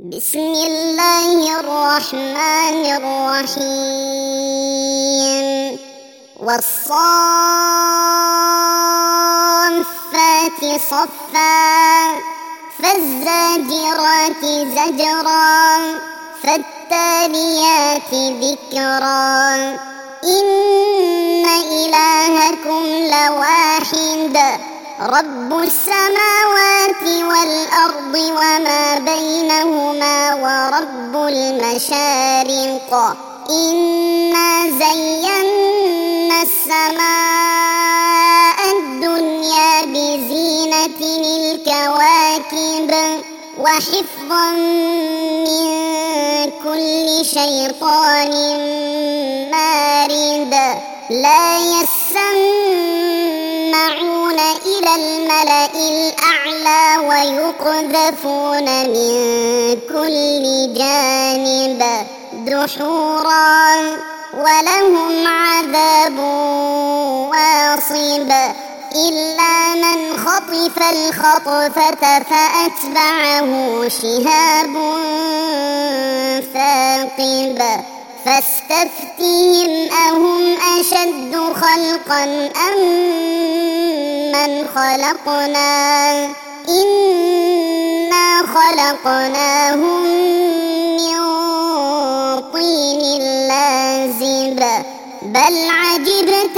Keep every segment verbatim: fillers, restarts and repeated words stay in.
بسم الله الرحمن الرحيم والصافات صفا فالزاجرات زجرا فالتاليات ذكرا إن إلهكم لواحد رب السماوات والأرض وما بينهما ورب المشارق إنا زينا السماء الدنيا بزينة الكواكب وحفظا من كل شيطان مارد لا يسمعون إلى الملأ الأعلى ويقذفون من كل جانب دحورا ولهم عذاب واصب إلا من خطف الخطفة فأتبعه شهاب ثاقب فاستفتهم أهم أشد خلقا أم من خلقنا إنا خلقناهم من طين لازب بل عجبت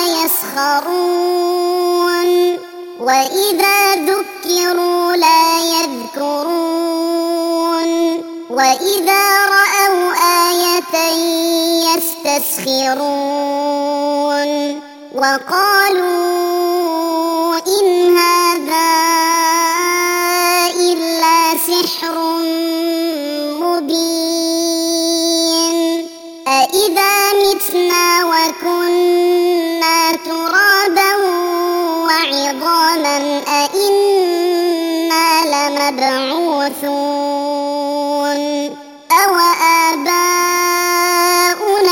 ويسخرون وإذا ذكروا لا يذكرون وإذا رأوا آية يستسخرون وقالوا إن هذا إلا سحر مبين أإذا متنا وكنا ترابا وعظاما أإنا لمبعوثون أو آباؤنا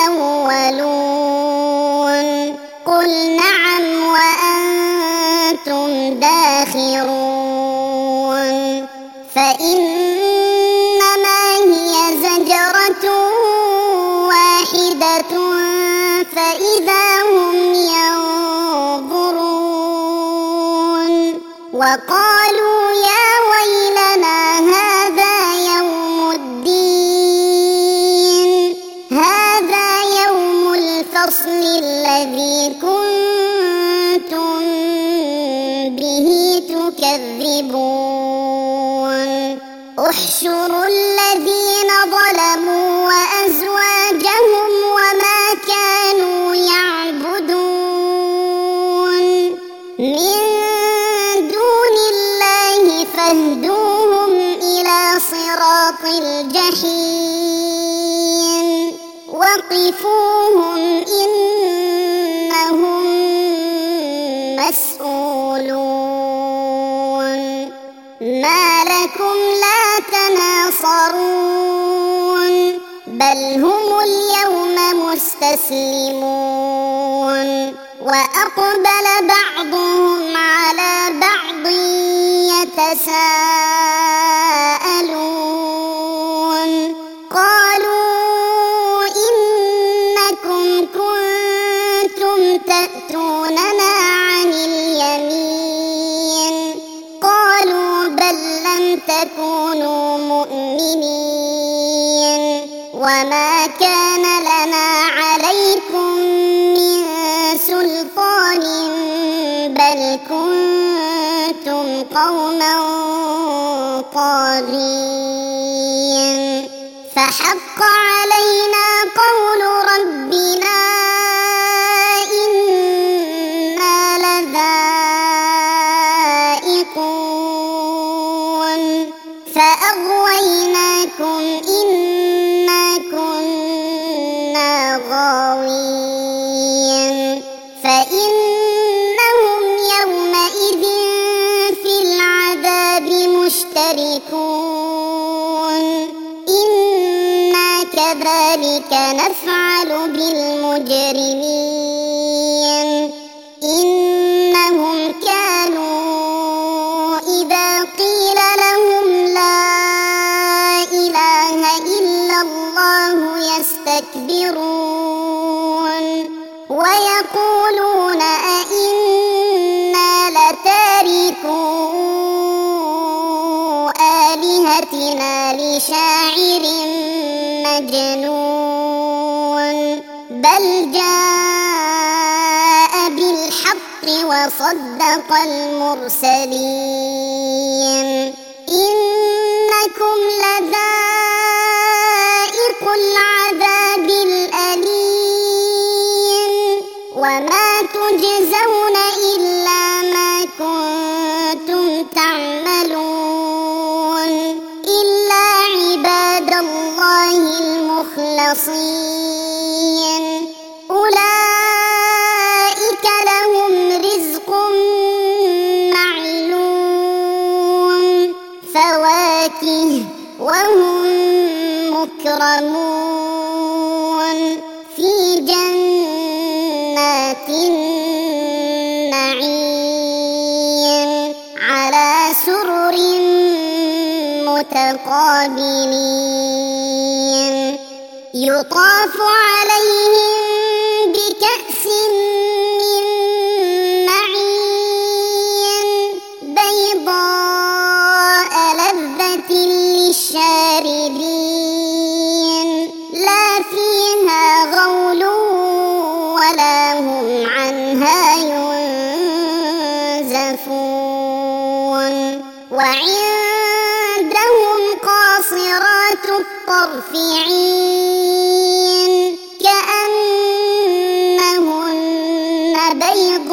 الأولون قل نعم وأنتم داخرون فإنما هي زجرة واحدة فإذا هم ينظرون وقالوا يا ويلنا هذا يوم الدين هذا يوم الفصل الذي كنتم به تكذبون احشروا الذين ظلموا وأزواجهم وما كانوا يعبدون من دون الله فاهدوهم إلى صراط الجحيم وقفوهم إنهم مسؤولون ما لكم لا تناصرون بل هم اليوم مستسلمون وأقبل بعضهم على بعض يتساءلون قالوا إنكم كنتم تأتوننا عن اليمين قالوا بل لم تكونوا مؤمنين وما كان لنا عليكم من سلطان بل كنتم قوما طاغين فحق علينا قول ربنا إنا لذائقون فأغويناكم إنا كنا غاوين فإنهم يومئذ في العذاب مشتركون إنا كذلك نفعل بالمجرمين إنهم كانوا إذا قيل لهم لا يستكبرون ويقولون أئنا لتاركو آلهتنا لشاعر مجنون بل جاء بالحق وصدق المرسلين إنكم لذائق العذاب الأليم وما تجزون إلا ما كنتم تعملون إلا عباد الله المخلصين أولئك لهم رزق معلوم فواكه وهم مكرمون في جنات النعيم على سرر متقابلين يطاف عليهم بكأس من معين بيضاء لذة للشاربين لا فيها غول ولا هم عنها ينزفون وعندهم قاصرات الطرف عين كأنهن بيض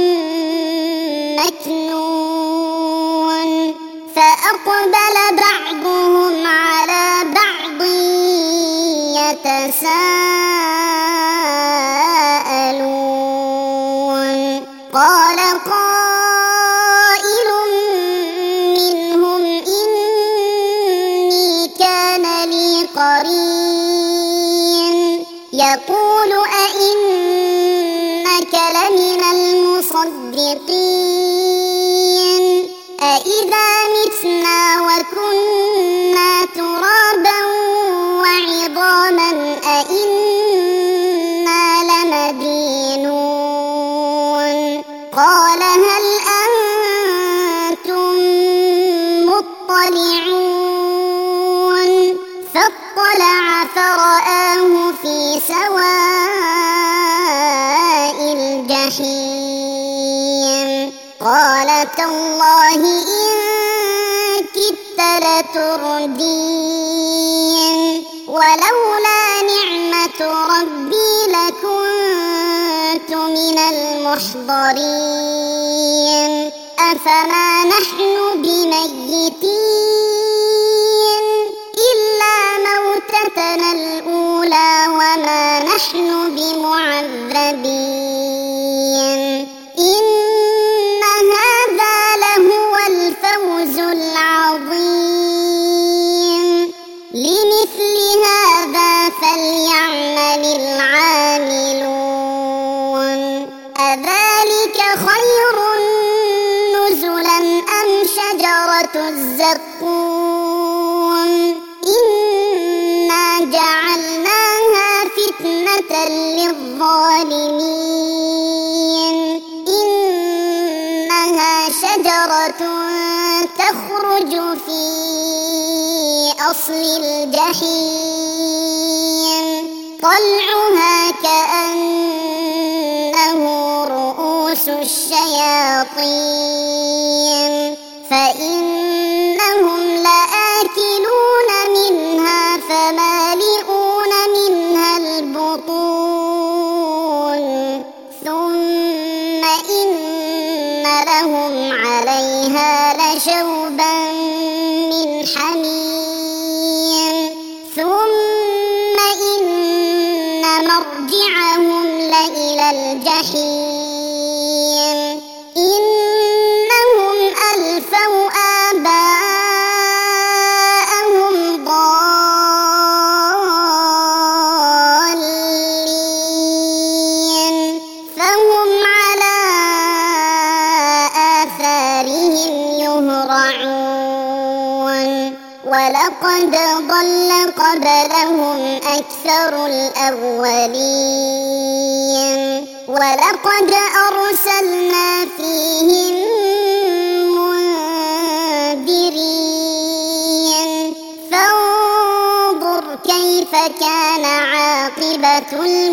مكنون فأقبل بعضهم على بعض يتساءلون قال قائل منهم إني كان لي قرين يقول أئنك لمن المصدقين أإذا متنا وكنا ترابا وعظاما أإنا لمدينون قال هل أنتم مطلعون فاطلع فرآه في سواء الجحيم قال تالله إن كدت لتردين ولولا نعمة ربي لكنت من المحضرين أفما نحن بميتين إلا موتتنا الأولى وما نحن بمعذبين إن هذا لهو الفوز العظيم لمثل هذا فليعمل العاملون أذلك خير نزلا أم شجرة الزقوم إنا جعلناها فتنة للظالمين إنها شجرة تخرج في أصل الجحيم طلعها كأنه رؤوس الشياطين فإنهم لآكلون منها فمالئون منها البطون ثم إن لهم عليها لشوبا من حميم ثم إن مرجعهم لإلى الجحيم إنهم ألفوا آباءهم ضالين فهم على آثارهم يهرعون ولقد ولقد ضل قبلهم أكثر الأولين ولقد أرسلنا فيهم منذرين فانظر كيف كان عاقبة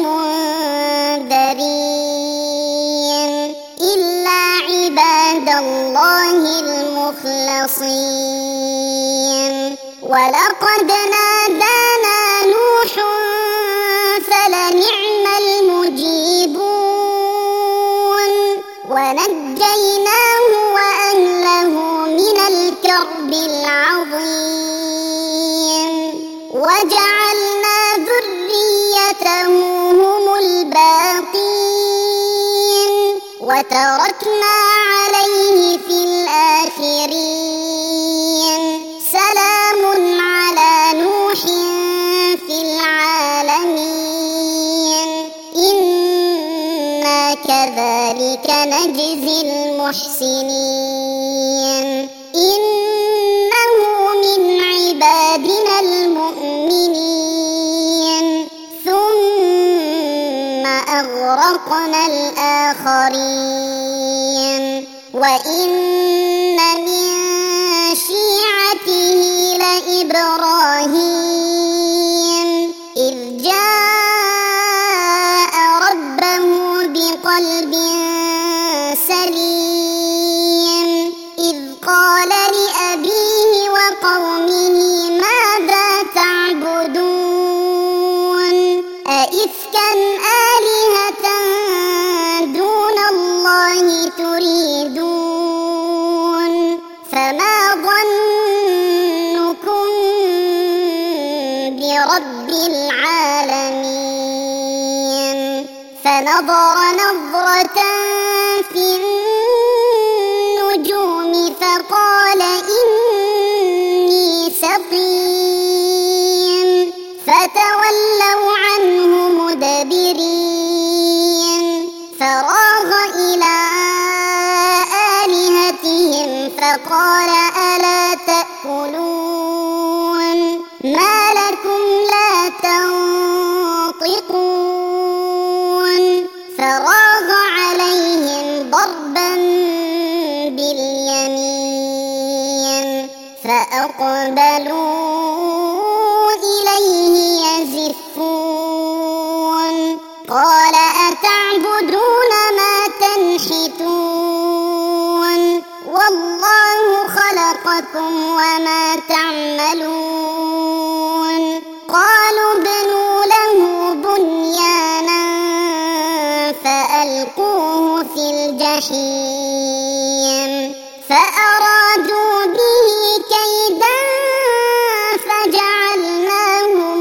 المنذرين إلا عباد الله المخلصين ولقد نادانا نوح فلنعم المجيبون ونجيناه وأهله من الكرب العظيم وجعلنا ذريته هم الباقين وتركنا عليه في الآخرين سلام على نوح في العالمين إنا كذلك نجزي المحسنين إنه من عبادنا المؤمنين ثم أغرقنا الآخرين وإن من شيعته لإبراهيم إذ جاء ربه بقلب سليم إذ قال لأبيه وقومه ماذا تعبدون أئفكا آلهة دون الله تريدون فما ظنكم برب العالمين فنظر نظرة في النجوم فقال إني سقيم فتولوا عنه مدبرين فراغ إلى آلهتهم فقال ألا تأكلون ما لكم لا تنطقون فراغ عليهم ضربا باليمين فأقبلوا إليه يزفون قال أتعبدون ما تنحتون والله خلقكم وما تعملون قالوا ابنوا له بنيانا فألقوه في الجحيم فأرادوا به كيدا فجعلناهم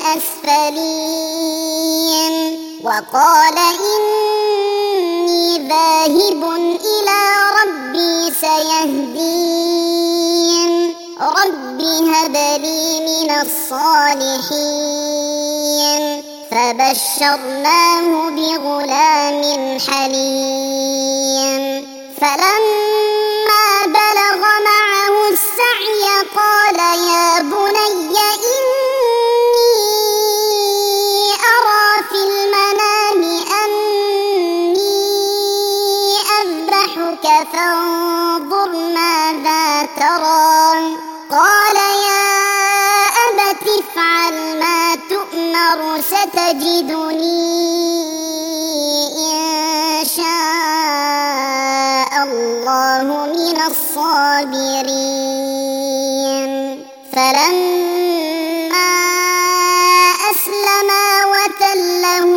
الأسفلين وقال إني ذاهب إلى ربي سيهدين رب هب لي من الصالحين فبشرناه بغلام حليم فلما بلغ معه السعي قال يا بني إني أرى في المنام أني أذبحك فانظر ماذا ترى قال يا أبت افعل ما تؤمر ستجدني إن شاء الله من الصابرين فلما أسلما وتله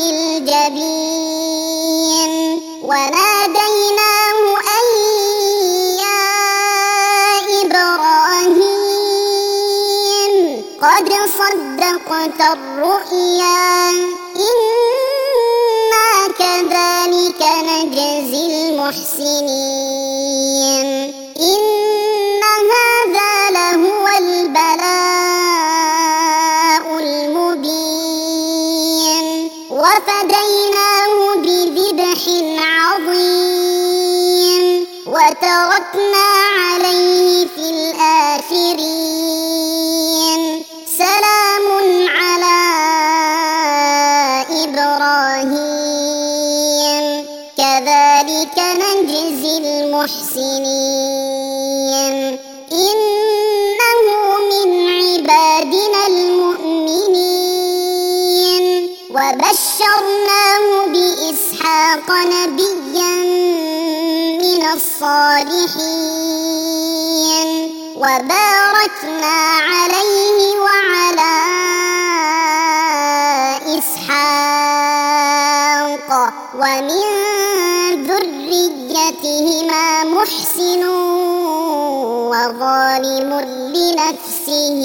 للجبين وناديناه أن يا إبراهيم قد صدقت الرؤيا إنا كذلك نجزي المحسنين إن هذا لهو البلاء المبين وفديناه بذبح عظيم وتركنا عليه في الآخرين الصالحين وباركنا عليه وعلى إسحاق ومن ذريتهما محسن وظالم لنفسه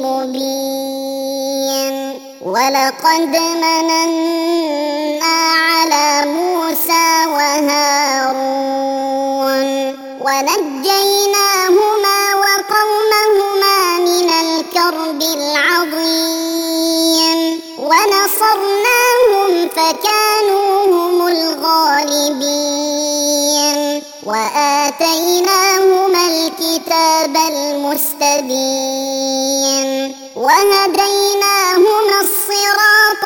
مبين ولقد مننا على موسى وهارون ونجيناهما وقومهما من الكرب العظيم ونصرناهم فكانوا هم الغالبين وآتيناهما الكتاب المستبين وهديناهما الصراط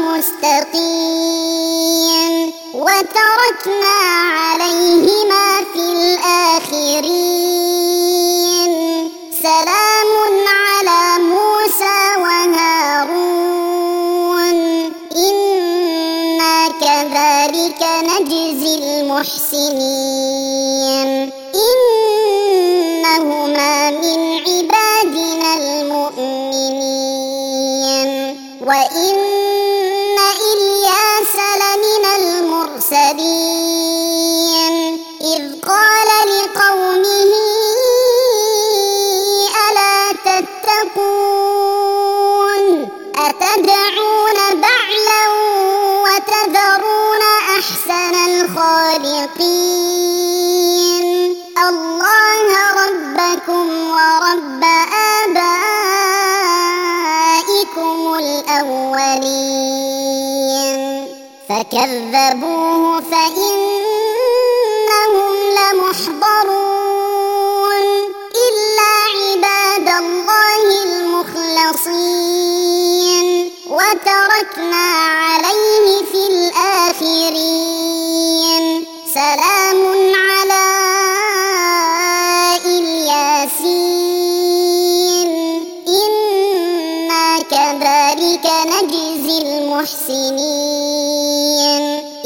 المستقيم وتركنا عليهما في الآخرين سلام على موسى وهارون إنا كذلك نجزي المحسنين إنهما من عبادنا المؤمنين وإن إلياس لمن المرسلين إذ قال لقومه ألا تتقون أتدعون بعلا وتذرون أحسن الخالقين الله ربكم ورب آبائكم الأولين فكذبوه فإنهم لمحضرون إلا عباد الله المخلصين وتركنا عليه في الآخرين سلام على الياسين إنا كذلك نجزي المحسنين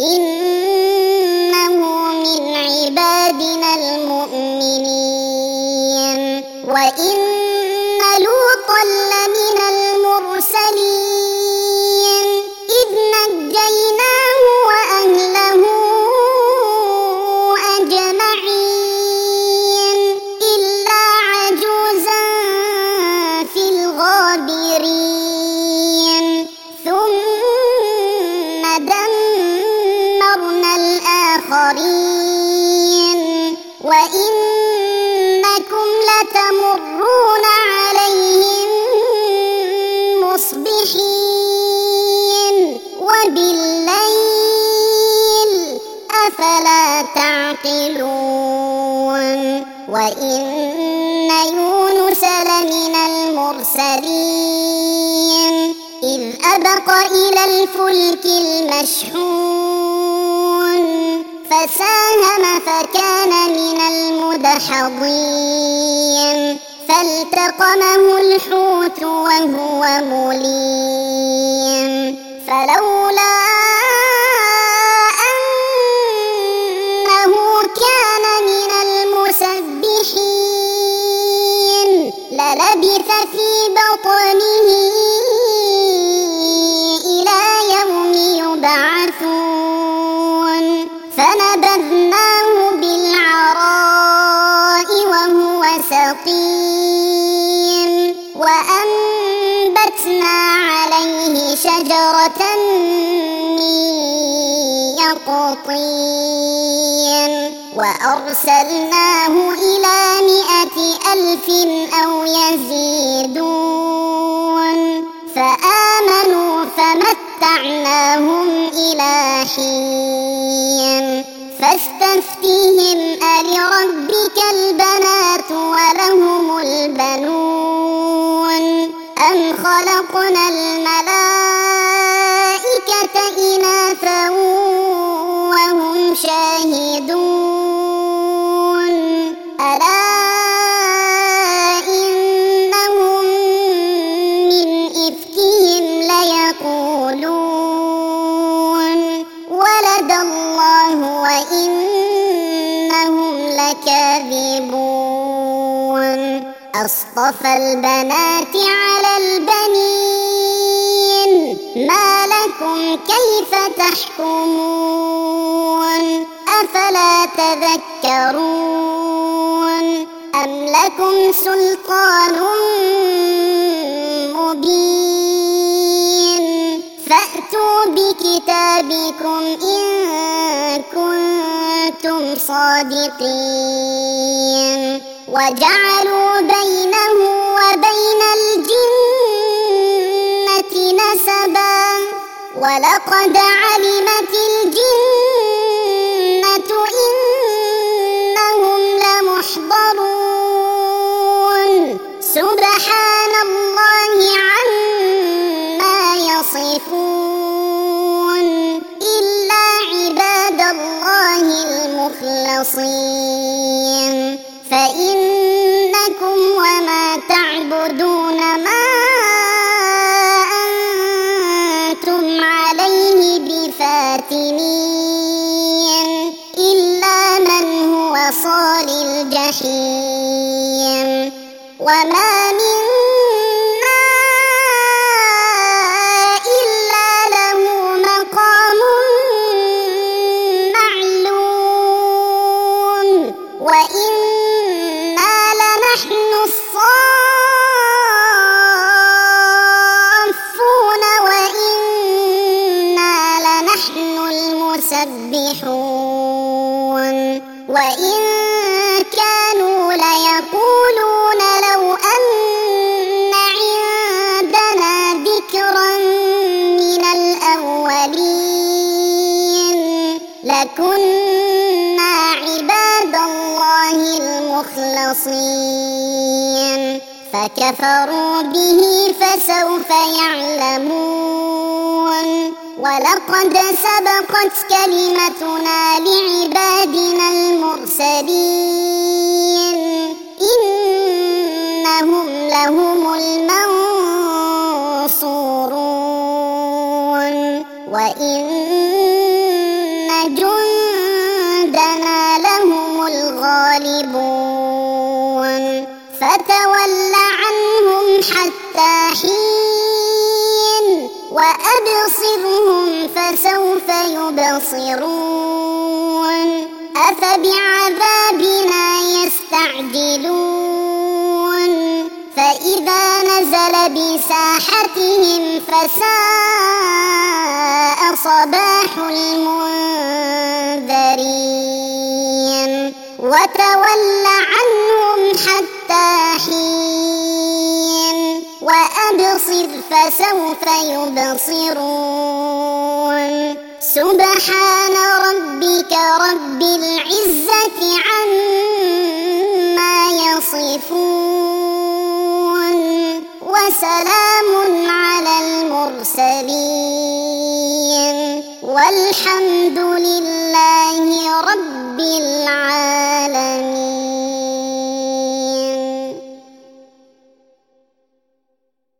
إنه من عبادنا المؤمنين وإن لوطا لمن المرسلين إذ نجيناه وأهله أجمعين إلا عجوزا في الغابرين ثم دمرنا الآخرين وإنكم لتمرون عليهم مصبحين وبالليل أفلا تعقلون وإن يونس لمن المرسلين إذ أبق إلى الفلك المشحون فساهم فكان من المدحضين فالتقمه الحوت وهو مليم فلولا أنه كان من المسبحين للبث في بطنه إلى يوم يبعثون فنبذناه بالعراء وهو سقيم وأنبتنا عليه شجرة من يقطين وأرسلناه إلى مئة ألف أو يزيدون فآمنوا فمتعناهم إلى حين فاستفتهم ألربك البنات ولهم البنون أم خلقنا الملائكة إناثا وهم شاهدون ألا إنهم من إفكهم ليقولون ولد الله وإنهم أصطفى البنات على البنين ما لكم كيف تحكمون أفلا تذكرون أم لكم سلطان مبين فأتوا بكتابكم إن كنتم صادقين وجعلوا بينه وبين الجنة نسبا ولقد علمت الجنة إنهم لمحضرون سبحان الله عما يصفون إلا عباد الله المخلصين فإنكم وما تعبدون ما أنتم عليه بفاتنين إلا من هو صال الجحيم وما منا إلا له مقام معلوم وإنا لنحن الصافون وإنا لنحن المسبحون وإن كانوا ليقولون لو أن عندنا ذكرا من الأولين لكنا عباد الله المخلصين فكفروا به فسوف يعلمون ولقد سبقت كلمتنا لعبادنا المرسلين إنهم لهم المنصورون وإن جندنا لهم الغالبون فتول عنهم حتى حين وأبصرهم فسوف يبصرون أفبعذابنا يستعجلون فإذا نزل بساحتهم فساء صباح المنذرين وتول عنهم حتى حين وأبصر فسوف يبصرون سبحان ربك رب العزة عما يصفون وسلام على المرسلين والحمد لله رب العالمين.